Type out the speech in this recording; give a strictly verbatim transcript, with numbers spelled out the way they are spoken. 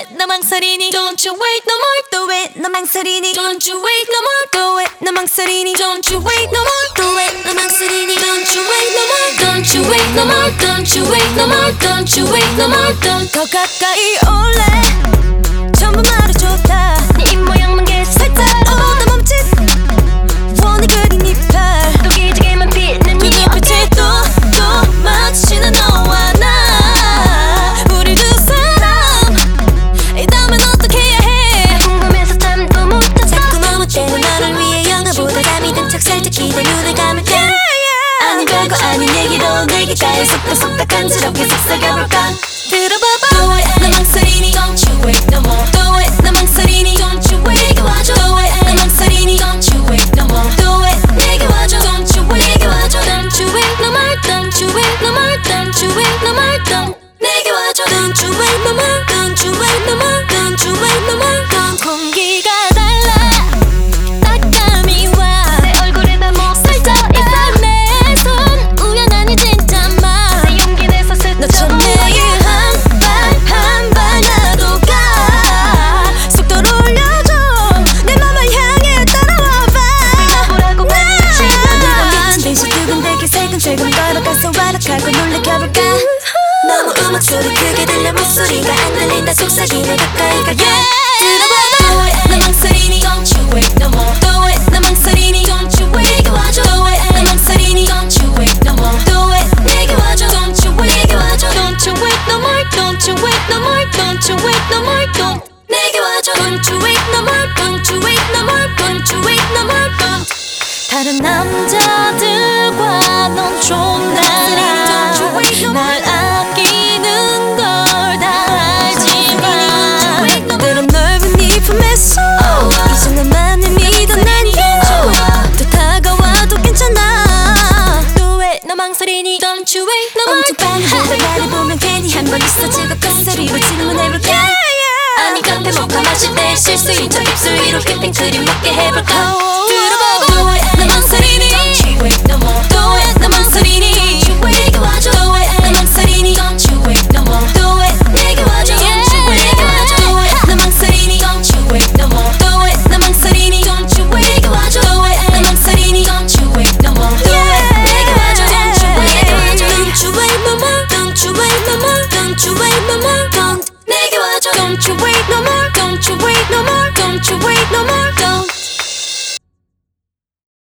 너 망설이니 Don't you wait no more do it 너 망설이니 Don't you wait no more do it 너 망설이니 Don't you wait no more do it 너 망설이니 Don't you wait no more Don't you wait no more Don't you wait no more Don't you wait no more Don't 더 가까이 올래 전부 말해줬다 네 입모양만 계속 살짝 어, 나 멈칫 원해 그린 이빨 또 기지개만 피는 네 눈빛에 또또 마주치는 너와 나 우리 두 사람 이다면 어떻게 해야 해 궁금해서 잠도 못 잤어 자꾸 너무 때려 너를 위해 영화보다 잠이 든 척 살짝 기대 눈을 감을 때 yeah, yeah. 아닌 별거 아닌 얘기로 내 귓가에 속닥속닥 간지럽게 속삭여볼까 들어봐봐 Do it 너 망설이니 Don't you wait no more Do it 너 망설이니 Don't you wait 내게 와줘 Do it 너 망설이니 Don't you wait no more Do it 내게 와줘 Don't you wait 내게 와줘 Don't you wait no more Don't you wait no more Don't you wait no more Don't 내게 와줘 Don't you wait no more Don't you wait no more Don't you wait no more Don't 공기가 달라 따감이 와내 얼굴에다 못 살쪄 있어 내 손 우연하니 진짜 맘내 용기 내서 스쳐 너처럼 내게 한발한발 나도 가 속도를 올려줘 내 맘을 향해 따라와봐 보라고 끝이지 난 대신 두근대게 살금살금 걸어가서 와락하고 놀래켜볼까 너무 음악 소리 크게 들려 목소리가 안 들린다 속삭이네 가까이 가 yeah. 들어봐봐 Do it 너 망설이니 Don't you wait no more Do it 너 망설이니 Don't you wait 내게 와줘 Do it 너 망설이니 Don't you wait no more Do it 내게 와줘 Don't you wait 내게 와줘 Don't you wait no more Don't you wait no more Don't you wait no more Don't 내게 와줘 Don't you wait no more Don't you wait no more Don't you wait no more Don't 다른 남자들과 넌 좋나 날 아끼는 걸 다 알지만 때론 넓은 네 품에서 이제 나만을 믿어 난 yeah. 또 다가와도 괜찮아 Do it 너 망설이니 Don't you wait no more 엄청 빠르게 나를 보면 괜히 한 번 있어 즐겁고 소리로 질문해볼까 yeah, yeah. 아니 카페 모카 마실 때 실수인 척 입술 위로 휘핑크림 먹게 해볼까 들어봐봐 Do it 너 망설이니 Don't you wait no more Do it 너 망설이니